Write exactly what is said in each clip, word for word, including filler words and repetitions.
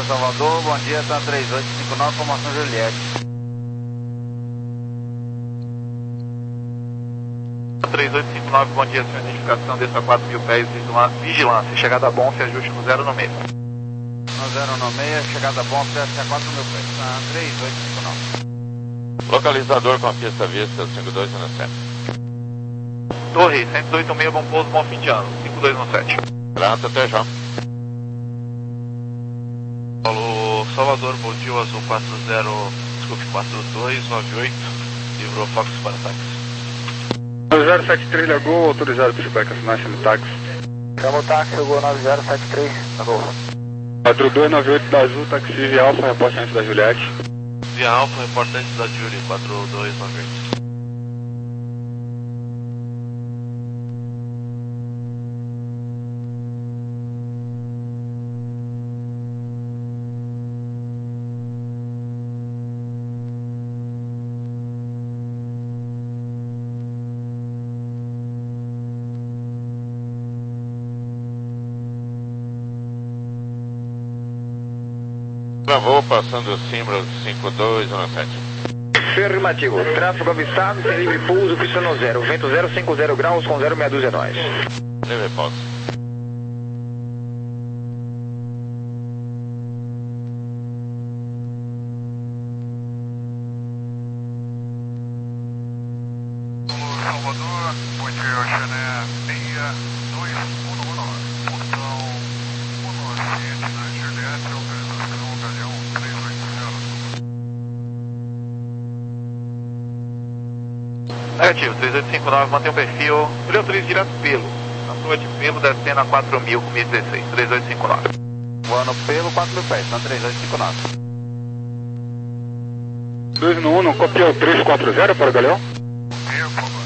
Salvador, bom dia, tá três oito cinco nove, formação Juliette. três oito cinco nove, bom dia, sua identificação, desça quatro mil pés, vigilância, chegada bom, se ajuste no zero no meio. No zero no meio, chegada bom, C S A quatro mil pés, tá três oito cinco nove. Localizador com a pista vista, cinco dois um sete. Torre, cento e oito seis, bom pouso, bom fim de ano, cinco dois um sete. Grato, até já. Alô, Salvador, bom dia, o azul quatro zero, desculpe, quatro dois nove oito, livrou Fox para táxi. zero sete três Lagoa, autorizado para feedback, assinar no táxi. Chama o táxi, Lagoa nove zero sete três, Lagoa. quatro dois nove oito da Azul, táxi Via Alfa, reporte antes da Juliette. Via Alfa, reporte antes da Julie, quatro dois nove oito. Travou, passando o símbolo cinco dois um sete. Afirmativo, tráfego avistado, sem livre pouso, pista no zero, vento zero cinco zero graus com zero meia dúzia nós. Livre pouso. Salvador, bom dia, Xané, seis dois um um, portão um sete na Juliette, organização Galeão três oito zero. Negativo, três oito cinco nove, mantém o perfil, ele autoriza direto pelo, na rua de pelo, descendo a quatro mil com mil e dezesseis, três oito cinco nove. Voando pelo quatro mil pés, tá três oito cinco nove. dois no um, copiou três quatro zero para o Galeão. Por favor.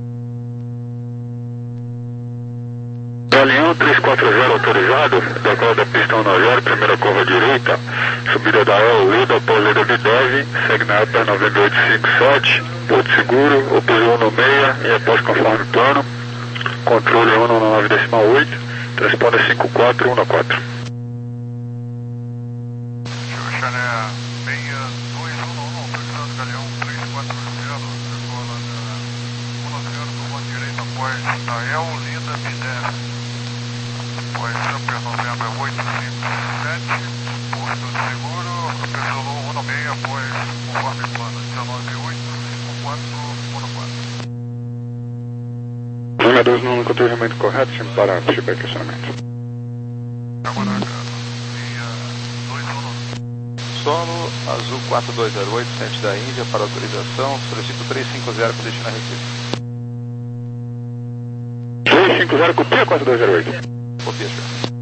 Galeão três quatro zero autorizado, decola da pista um zero, primeira curva direita, subida da E O, Ida, Pauleira de Deve, segue na Alta nove oito cinco sete, Porto Seguro, opeso um no meia e após conforme plano, controle um no nove decimal oito, transponder cinco quatro um quatro. Xané, seis dois um um, autorizado Galeão três quatro zero, decola da um zero, curva direita após da E O, Linda, Bidef. Após Super Novembro oito cinco sete, Porto Seguro, Pessolou um no meio, após conforme plano dezenove oito, cinco quatro um quatro. Lima dois no um, controlhamento correto, sempre para feedback e acionamento. Agora, seis dois um um. Solo, Azul quatro dois zero oito, centro da Índia, para autorização, solicito três cinco zero para destino a Recife. três cinco zero, copia quatro dois zero oito. Copia, senhor.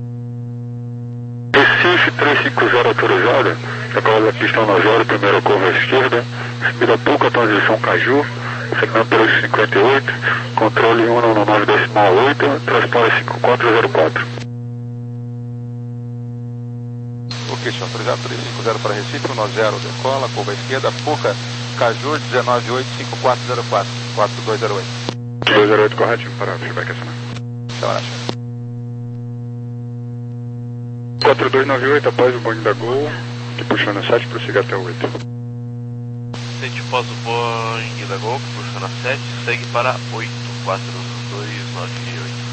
Recife três cinco zero autorizado, decola da pista um zero, primeira curva à esquerda, subida pouca transição Caju, segmento três cinquenta e oito, controle um no nove decimal oito, transponder cinco quatro zero quatro. Ok, senhor, autorizado três cinco zero para Recife, um zero, decola, curva à esquerda, Puca, Caju, dezenove oito, cinco quatro zero quatro, quatro dois zero oito. dois zero oito correto, para feedback e acionamento. Chama, senhor. quatro dois nove oito, após o bonde da Gol, que puxou no sete, prossiga até o oito. Sente pós o Boeing da Gol, puxando na sete, segue para oito quatro dois nove oito.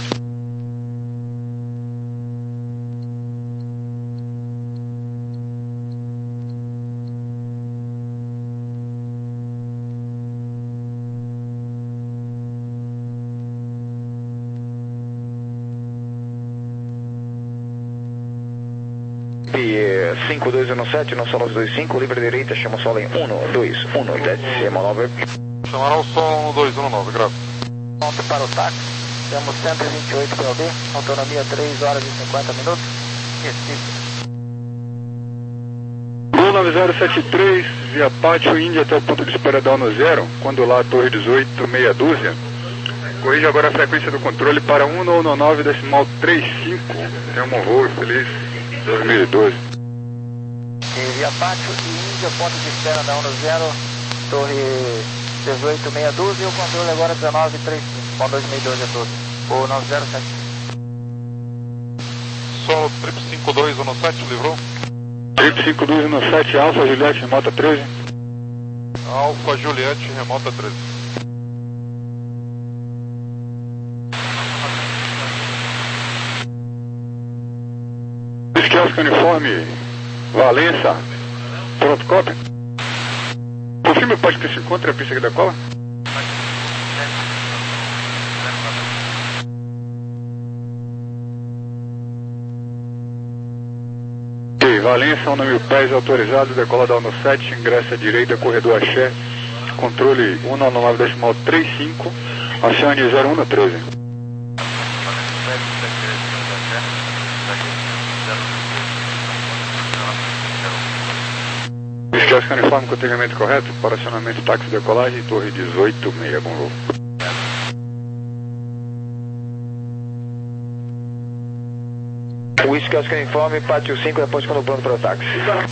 cinco dois um sete, no solo dois cinco, livre direita, chama o solo em um dois um, desce, manobra. Chamará o solo um dois um nove, graças. Ponto para o táxi, temos cento e vinte e oito P O D, autonomia três horas e cinquenta minutos, Recife. Gol nove zero sete três, via Pátio Índia até o ponto de espera da ONU zero, quando lá Torre dezoito, meia dúzia. Corrija agora a frequência do controle para um no nove decimal trinta e cinco. Tenha um bom voo, feliz dois mil e doze. E via Pátio e Índia, ponto de espera da ONU zero, Torre dezoito, meia dúzia, e o controle agora dezenove trinta e cinco, com dois mil e doze a torre, o nove zero sete. Solo trip cinco dois um sete, livrou? Trip cinco dois um sete, Alfa Juliette, remota treze. Alfa Juliette, remota treze. Esquiosca uniforme, Valença, pronto, cópia. Confirma, pode que se encontra a pista que decola? Ok, Valença, um mil pés autorizado, decola da ONU sete, ingressa à direita, corredor Axé, controle um nove nove decimal trinta e cinco, acione zero um treze. Esquiosca uniforme com treinamento correto, para acionamento táxi decolagem, torre dezoito seis, bom voo. O Esquiosca uniforme, pátio cinco, depois quando pronto para o táxi.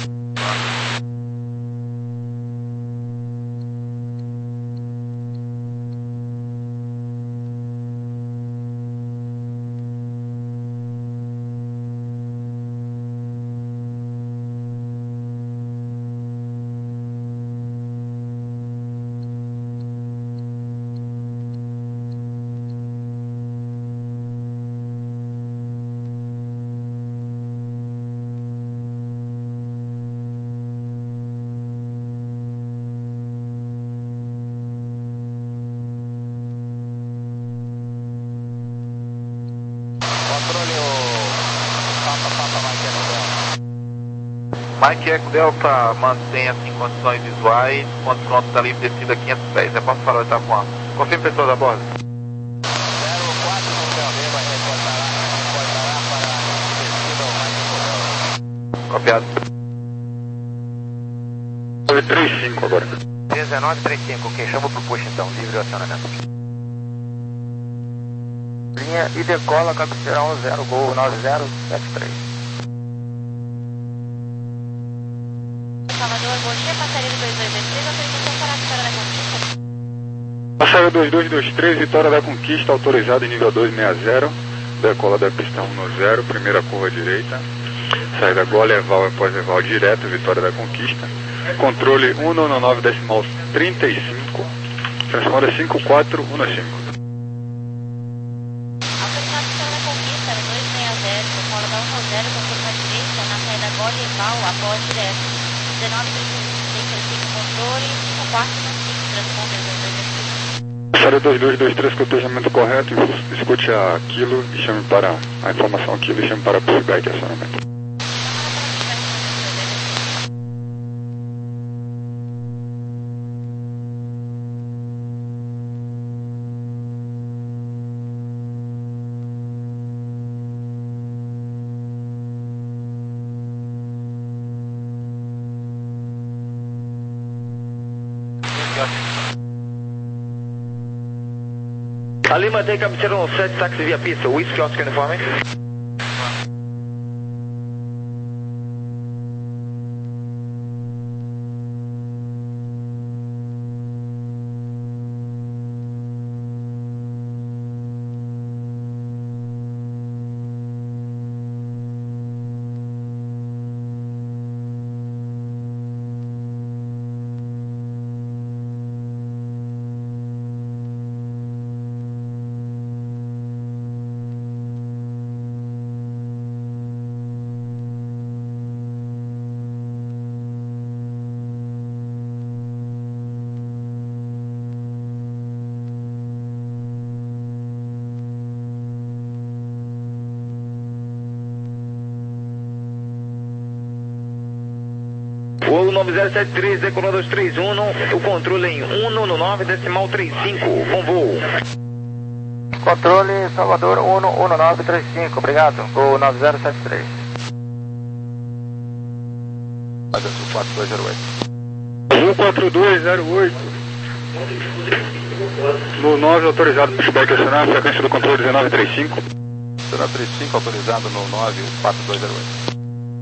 Mike Eco Delta, mantenha assim condições visuais, quando pronto está livre, descida quinhentos pés. É posso falar, está voando. Confirme pessoas a bordo. zero quatro, Montevideo, vai reportar, reportará para descida ao Copiado. trinta e cinco agora. dezenove trinta e cinco, ok, chama pro push então, livre o acionamento. Linha e decola, cabeceira um zero, gol nove zero sete três. Salvador, bom dia, passageiro dois dois dois três, autorização para a Vitória da Conquista. Passageiro dois dois dois três, Vitória da Conquista, autorizado em nível dois sessenta, decola da pista um zero, primeira curva direita, saída Gol, Eval após Eval direto, Vitória da Conquista, controle um nove nove decimal trinta e cinco, transponder cinco quatro um cinco. Autorizado Vitória da Conquista, dois sessenta, decola da um zero, com curva direita, na saída Gol, Eval após direto. dezenove trinta e cinco, controle, cinco quatro um cinco, transponder dois dois dois três. Passageiro dois dois dois três, cotejamento correto, escute a Kilo e chame para a informação Kilo e chame para pushback e acionamento. A Lima tem cabeceira um sete, táxi via pista, o Esquiosca uniforme. Voo nove zero sete três, decolou dois três um, o controle em um nove nove decimal trinta e cinco, bom voo. Controle Salvador um nove três cinco, obrigado, gol nove zero sete três. quatro dois zero oito. um quatro dois zero oito. No nove autorizado pushback acionar, frequência do controle dezenove trinta e cinco. dezenove trinta e cinco autorizado no nove quatro dois zero oito.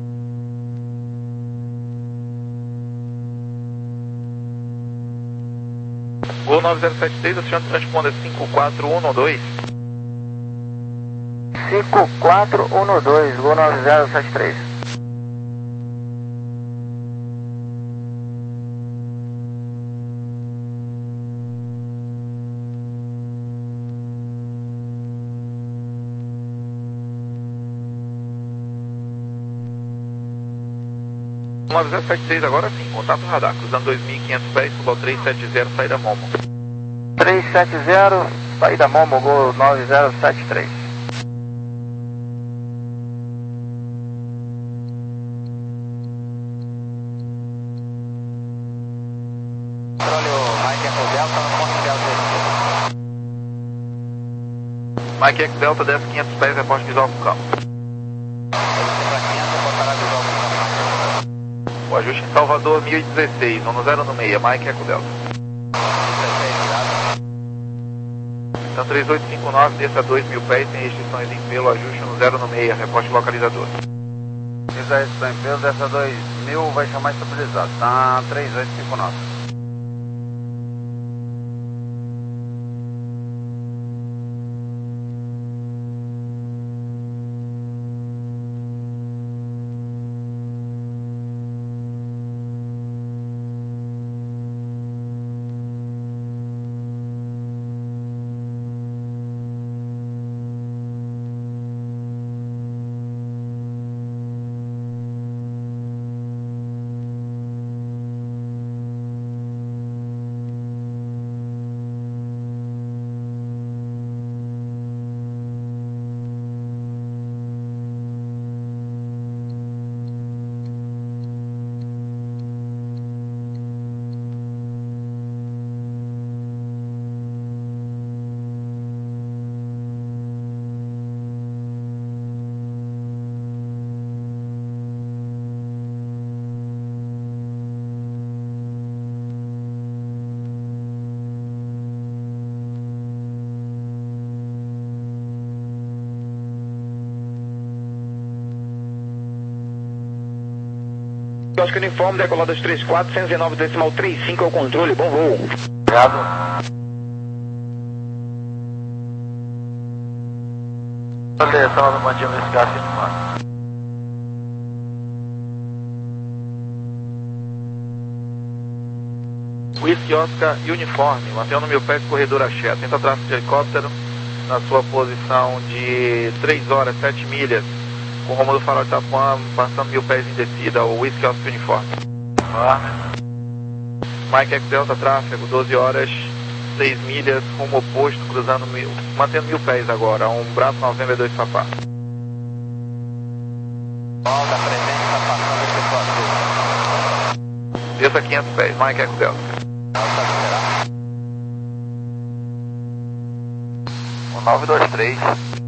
Gol nove zero sete três, acione transponder cinco quatro um dois. cinco quatro um dois, gol nove zero sete três. nove zero sete três agora sim, contato radar, cruzando dois mil e quinhentos pés, subo ao três sete zero, saída Momo. três sete zero, saída Momo, Gol nove zero sete três. Controle o Mike Echo Delta no ponto de Alto. Mike Echo Delta, desce quinhentos pés, reporte visual com campo. O ajuste em Salvador mil e dezesseis, um zero no meia, Mike Echo Delta. Então três oito cinco nove, desça a dois mil pés, sem restrições em pelo, ajuste no zero no meia, reporte localizador. Fiz a restrição em pelo, desça a dois mil, vai chamar estabilizado, tá três oito cinco nove. Oscar Uniforme, decoladas três quatro, cento e nove decimal trinta e cinco ao controle, bom voo. Obrigado. Atenção no mantinho nesse caso de mano. Whisky Oscar Uniforme, mantenha no mil pés, corredor axé, tenta tráfego de helicóptero na sua posição de três horas, sete milhas, com rumo do farol de Itapuã, passando mil pés em descida, o Whisky Oscar Uniforme. Uniforme. Mike Echo Delta, tráfego, doze horas, seis milhas, rumo oposto, cruzando mil, mantendo mil pés agora, um Bravo November dois Papá. Volta presente, está passando esse corpo. Desça quinhentos pés, Mike Echo Delta. O nove dois três.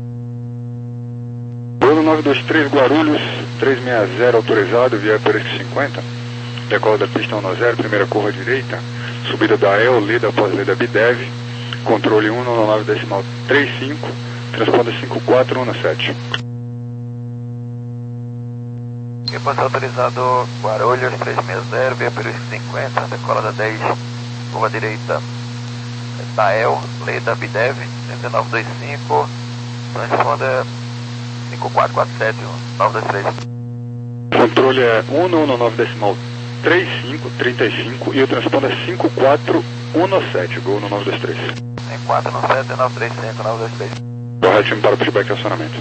Bruno nove dois três Guarulhos, trezentos e sessenta autorizado, via Pereira cinquenta. Decola da pista um zero, primeira curva direita. Subida da E L, lida após lida B D E V. Controle um nove nove decimal trinta e cinco. Transponder cinco quatro um sete. Depois autorizado Guarulhos trezentos e sessenta, via Pereira cinquenta. Decola da dez, curva direita da E L, lida B D E V. nove dois cinco. Transponder cinco quatro quatro sete, nove dois três. Controle é um nove decimal trinta e cinco, trinta e cinco e o transponder é cinco quatro um sete, gol no nove dois três. cinco quatro um sete, nove três cinco, nove dois três. Corretinho para o feedback e acionamento.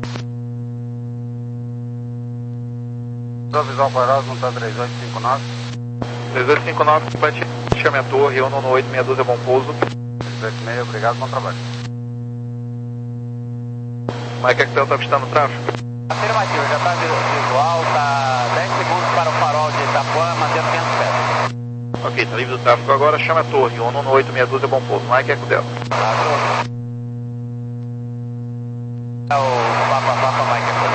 Provisão Guarulhos, não está três oito cinco nove. três oito cinco nove, complete, chame a torre, um nove oito seis dois é bom pouso. três oito seis, obrigado, bom trabalho. Mike Echo Delta avistando o tráfego. Afirmativo, já está visual, está dez segundos para o farol de Itapuã, mantendo quinhentos pés. Ok, está livre do tráfego agora, chame a torre, um nove oito seis dois é bom pouso, Mike Echo Delta. É o Papa Papa Mike Echo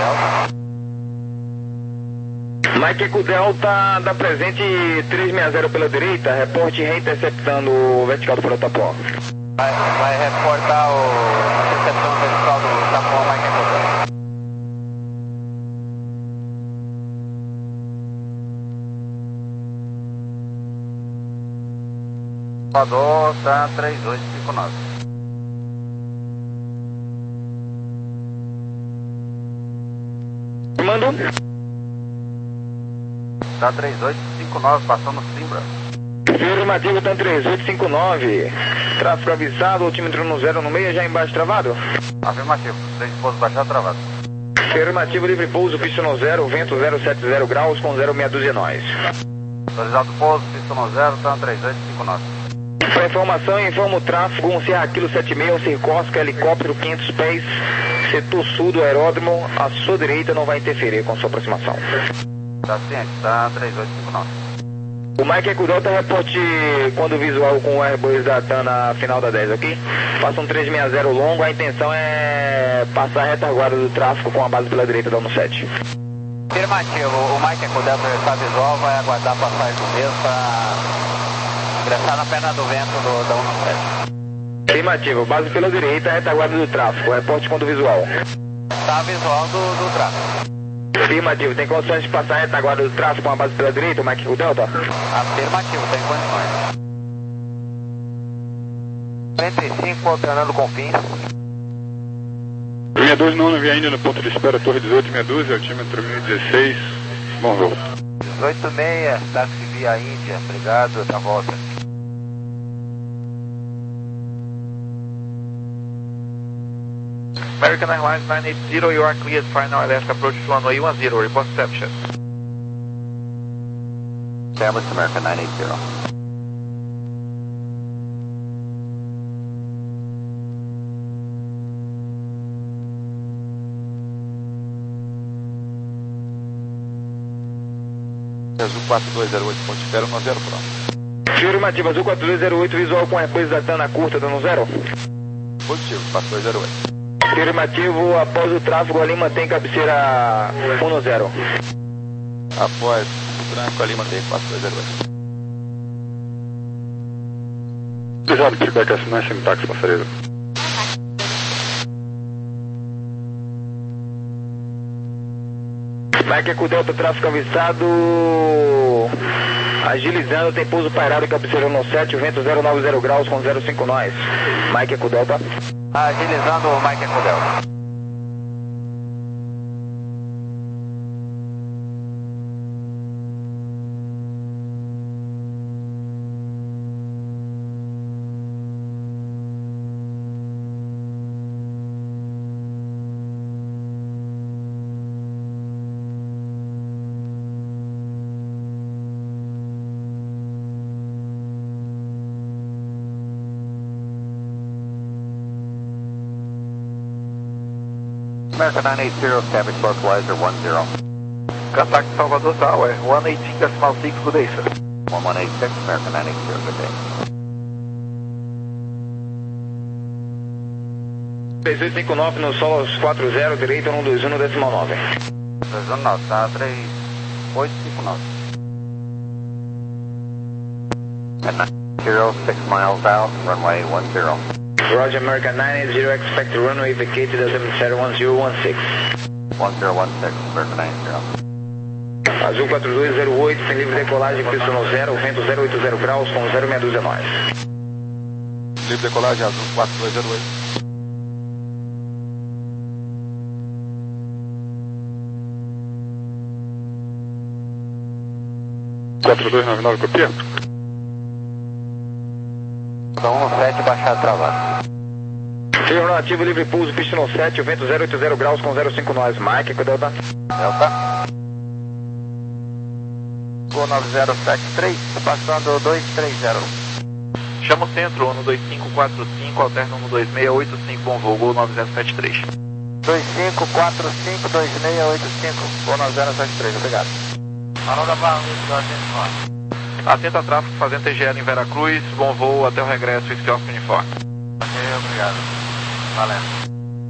Delta. Mike Echo Delta, dá presente trezentos e sessenta pela direita, reporte reinterceptando o vertical do farol de Itapuã. Vai, vai reportar o recepção vertical do Itapuã Mike Echo Delta. Salvador está três oito cinco nove. Mando. Está três oito cinco nove, passando Simbra. Afirmativo, está três oito cinco nove. Tráfego avisado, altímetro no zero no meio, já embaixo travado. Afirmativo, três pousos baixado travado. Afirmativo, livre pouso, pista no zero, vento zero sete zero graus com zero meia dúzia nós. Autorizado pouso, pista no zero, tá três oito cinco nove. Para informação, informa o tráfego, um Serra Kilo setenta e seis, um Circosca, helicóptero quinhentos pés, setor sul do aeródromo, à sua direita não vai interferir com sua aproximação. Tá ciente, tá três oito cinco nove. O Mike Eco Delta reporte quando visual com o Airbus da TAM na final da dez, ok? Passa um trezentos e sessenta longo, a intenção é passar a retaguarda do tráfego com a base pela direita da um sete. Afirmativo, o Mike Eco Delta está visual, vai aguardar a passagem do mesmo para ingressar na perna do vento do, da um sete. Afirmativo, base pela direita, retaguarda do tráfego, reporte quando visual. Está visual do, do tráfego. Afirmativo, tem condições de passar a retaguarda do tráfego com a base pela direita, o Mike Eco Delta? Afirmativo, tem condições. quarenta e cinco, alternando com fim. Linha dois não havia ainda no ponto de espera, Torre dezoito, meia dúzia, altímetro mil e dezesseis, bom voo. dezoito seis, táxi via Índia, obrigado, na volta. American Airlines nine eight zero, you are cleared final Alaska approach to runway one zero, report reception. Established American nine eight zero. Azul quatro dois zero oito, ponto espera no zero pronto. Afirmativo, Azul quatro dois zero oito, visual com Airbus da TAM na curta, dando zero. Positivo, quatro dois zero oito. Afirmativo, após o tráfego ali mantém cabeceira um no zero. Após o tranco ali mantém quatro dois zero oito. Obrigado, feedback S M S em táxi, passageiro. Mike Eco Delta, tráfego avisado, agilizando, tem pouso pairado e cabeceira no sete, o vento zero nove zero graus com zero cinco nós. Mike Eco Delta. Agilizando o Mike Eco Delta. American nine eight zero, established localizer one zero. Contact Salvador Tower, one eighteen decimal six, good day, sir. one one eight six, American nine eight zero, good day. três oito cinco nove no Solos quatro zero, direito um dois um no decimal nove. dois um nove, tá três oito cinco nove. At nine zero, six miles out, runway one zero. Roger, American nine eight zero, expect the runway vacated at zero one zero one six. one zero one six, American nine zero. Azul quatro dois zero oito, tem livre decolagem, pista no zero, vento zero oito zero graus com zero meia dúzia nós. Livre decolagem Azul quatro dois zero oito. quatro dois nove nove, copia? um sete, baixado travado. Afirmativo, livre pouso, pista no sete, o vento zero oito zero graus com zero cinco nós. Mike, Eco Delta. Delta. Gol nove zero sete três, passando dois três zero. Chama o centro, um dois cinco quatro cinco, alterna um dois seis oito cinco, bom voo, Gol nove zero sete três. dois cinco quatro cinco dois seis oito cinco, Gol nove zero sete três, obrigado. Parou da barra, atento. Atenta tráfego, fazendo T G L em Veracruz, bom voo até o regresso, X Oscar Uniforme. Ok, obrigado. Valendo.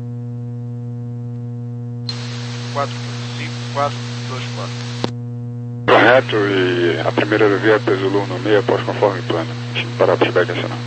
quatro cinco quatro dois quatro. Correto, e a primeira aerovia é Zulu no meio após conforme plano. Parar para o feedback nacional.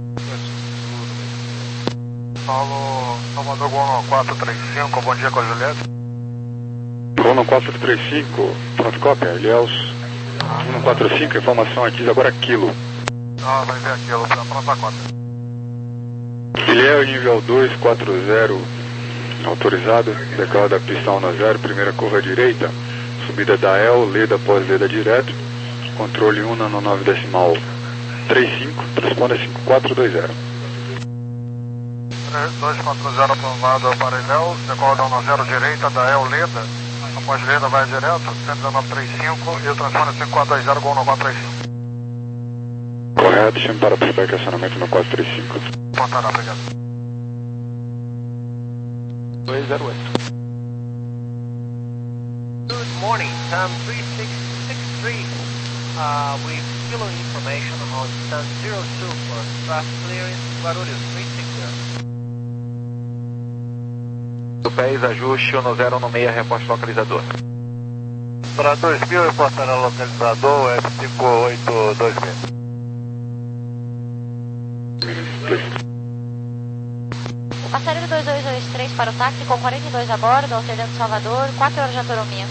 Paulo, Salvador Gol quatro três cinco, bom dia com a Juliette. Gol quatro três cinco, pronto, cópia, Ilhéus um quatro cinco, informação aqui agora quilo. Ah, vai ver aquilo, tá pronta a cópia. Ilhéus nível dois quatro zero, autorizado, decola da pista um zero, primeira curva à direita, subida da E L, leda após leda direto, controle um no nove decimal trinta e cinco, responda cinco quatro dois zero. dois quatro zero aprovado para Ilhéus, decola da um zero direita da El Leda, após Leda vai direto, cento e dezenove trinta e cinco e o transfone cinco quatro dois zero, Gol no quatro três cinco. Correto, chame para pushback acionamento no quatro três cinco. Pontará, obrigado. dois zero oito. Good morning, Sam three six six three. Uh, with kilo information on Sun zero two for traffic clearance, Guarulhos three six zero. Do pés, ajuste um zero um seis, reposte localizador. Para dois mil, reportará localizador F cinco oito dois seis. O passageiro dois dois dois três para o táxi com quarenta e dois a bordo, alternando Salvador, quatro horas de autonomia.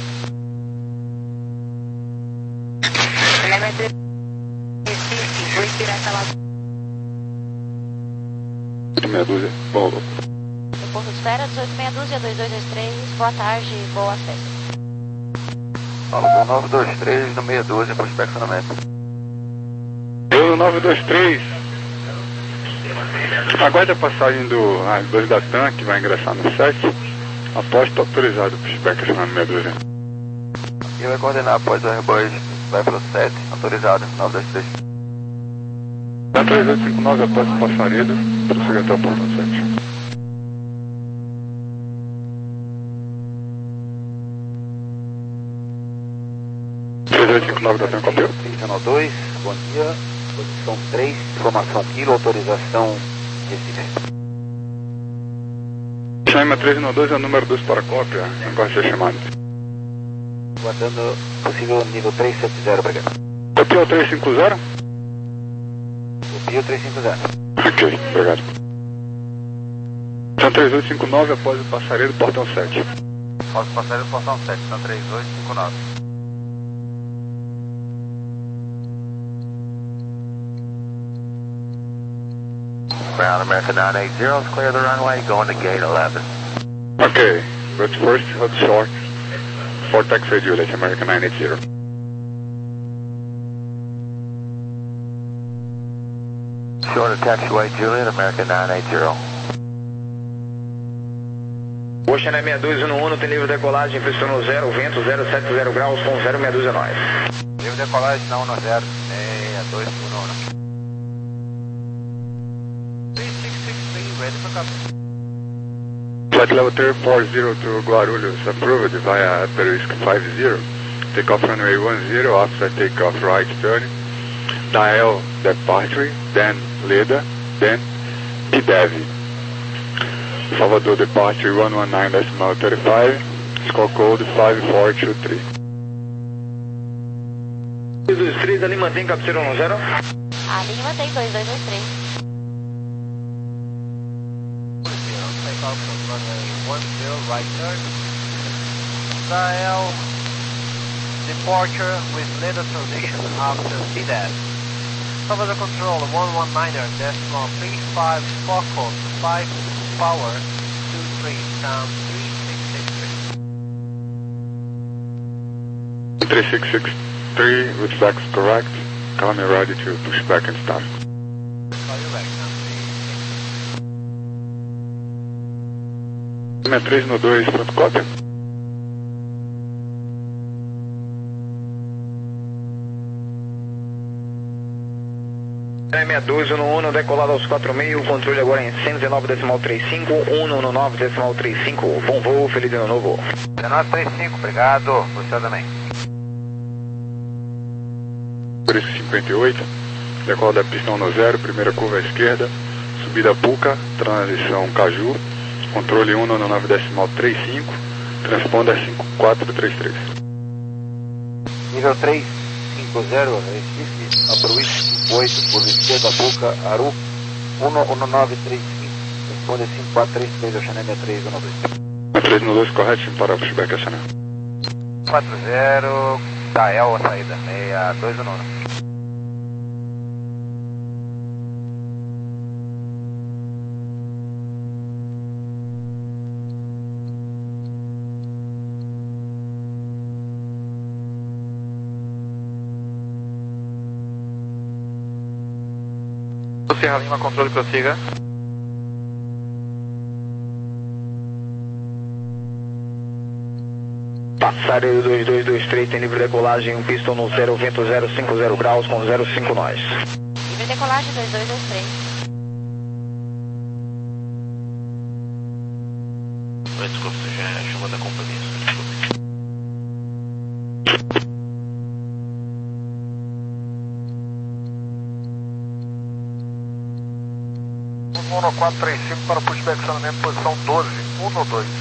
Meia dúzia, bom. No ponto de espera, dezoito meia dúzia, dois dois dois três, boa tarde, boa festa. Fala, nove dois três no meia dúzia, para o inspecionamento. Eu, nove dois três. Aguarde a passagem do Airbus da TAM, que vai ingressar no sete. Aposto autorizado para o pushback na meia dúzia. E vai coordenar após o Airbus, vai para o sete, autorizado, nove dois três. Da três oito cinco nove após o passaredo, prossiga até o ponto sete. três oito cinco nove da TAM, copiou? Regional dois, bom dia, posição três, informação quilo, autorização Recife. Chama três nove dois é o número dois para cópia, não pode ser chamado. Guardando possível nível três sete zero, obrigado. Copiou três cinco zero? Copio três cinco zero. Ok, obrigado. São três oito cinco nove após o passaredo, portão sete. Após o passaredo, portão sete, são três oito cinco nove. Ground American nine eight zero, clear the runway, going to gate eleven. Ok, but first hold short for taxi Juliet, American nine eight zero. Short of taxiway Juliet, American nine eight zero. Ocean é meia dúzia no um, tem livre decolagem, pressionou zero, vento zero sete zero graus com zero meia dúzia nós. Livre decolagem na um zero, meia dois um um. three six six three, ready for copy. Flight level three four zero to Guarulhos, approved via Peruisc five zero. Takeoff runway one zero, after takeoff right turn. Dial departure, then Leda, then P D E V. Salvador departure one one nine decimal thirty-five, score code five four two three. dois dois três, ali mantém cabeceira um zero. Ali mantém dois dois dois três. Takeoff from runway one zero, right turn. Dial departure with later transition after C D E V. Salvador control one one niner decimal three five, score code five power two three, sound three six six three. three six six three, with facts correct. Call me ready to push back and start. Call you back, sound three six six. Minha três no dois, pronto, cópia. É meia dúzia no um, decolado aos quatro e meio, controle agora em cento e dezenove decimal trinta e cinco, cento e dezenove decimal trinta e cinco. Bom voo, feliz ano novo. dezenove trinta e cinco, obrigado. Você também. Peruisc cinquenta e oito, decola da pista um zero, primeira curva à esquerda, subida Puca, transição Caju, controle um nove decimal trinta e cinco, transponda cinco quatro três três. Nível três cinco zero, Recife, a Peruisc oito, por esquerda, Buca, Aru, um nove três cinco, responde cinco quatro três três, Ocean M três um dois. três no dois, correto, sim, para pushback acionar. quatro zero, Dael, a saída, meia dois um um. Sierra Lima, controle, prossiga. Passaredo dois dois dois três, tem livre decolagem, pistão no zero, vento zero cinco zero graus com zero cinco nós. Livre decolagem dois dois dois três. Desculpa, você já é chamando a companhia. um quatro três cinco para pushback acionamento, posição doze, um no dois.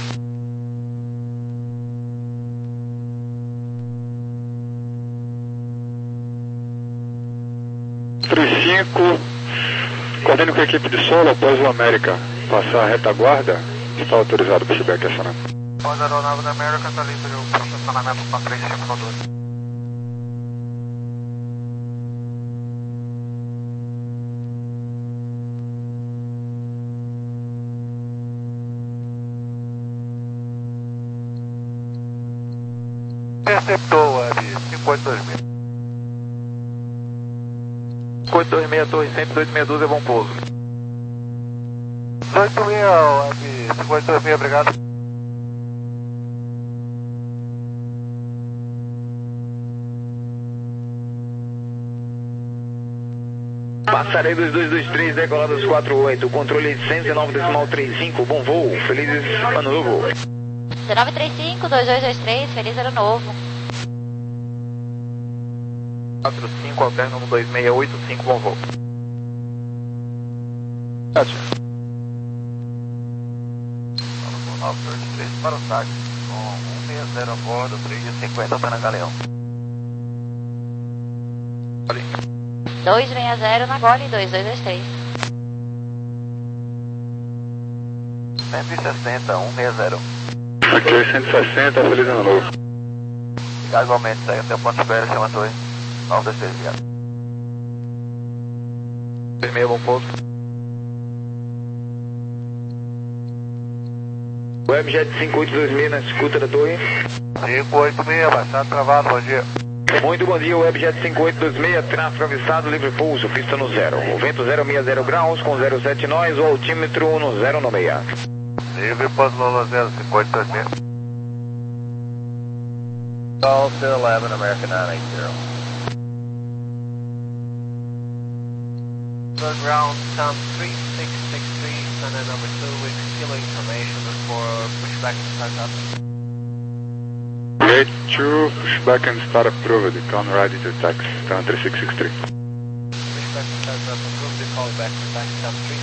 três cinco, coordene com a equipe de solo após o América passar a retaguarda, está autorizado o pushback acionamento. Após a aeronave da América, está livre o estacionamento para três cinco no doze. Interceptou, Web, cinco oito dois seis. cinco oito dois seis, torre cento e dois meia dúzia, bom pouso. dezoito seis, Web, cinco oito dois seis, obrigado. Passarei dois dois dois três, decoladas quatro oito, controle cento e nove decimal trinta e cinco, bom voo, feliz ano novo. nove três cinco, dois dois dois três, feliz ano novo. quatro cinco, alterno um dois seis oito cinco, bom voo. nove dois três para o táxi, com um seis zero a bordo, três cinquenta para Galeão. dois seis zero na Gole, dois dois dois três. cento e sessenta, um seis zero. Ok, cento e sessenta, feliz ano novo. Obrigado, igualmente, segue até o ponto de espera, chama torre. nove dois três, obrigado. dois seis, bom pouso. Webjet cinco oito dois seis na escuta da torre. cinco oito seis, baixado, travado, bom dia. Muito bom dia, Webjet cinco oito dois seis, tráfego avisado, livre pouso, pista no zero. O vento zero seis zero graus com zero sete nós, o altímetro no zero no seis. Livre, pouso Lolo zero, cinco oito dois seis. Call to eleven, American nine eight zero. Ground, Tom three six six three, Thunder number two with kilo information for pushback and start up. Gate two, pushback and start approved, come ready to taxi, down three six six three. Pushback and start up approved, call back to taxi, Tom three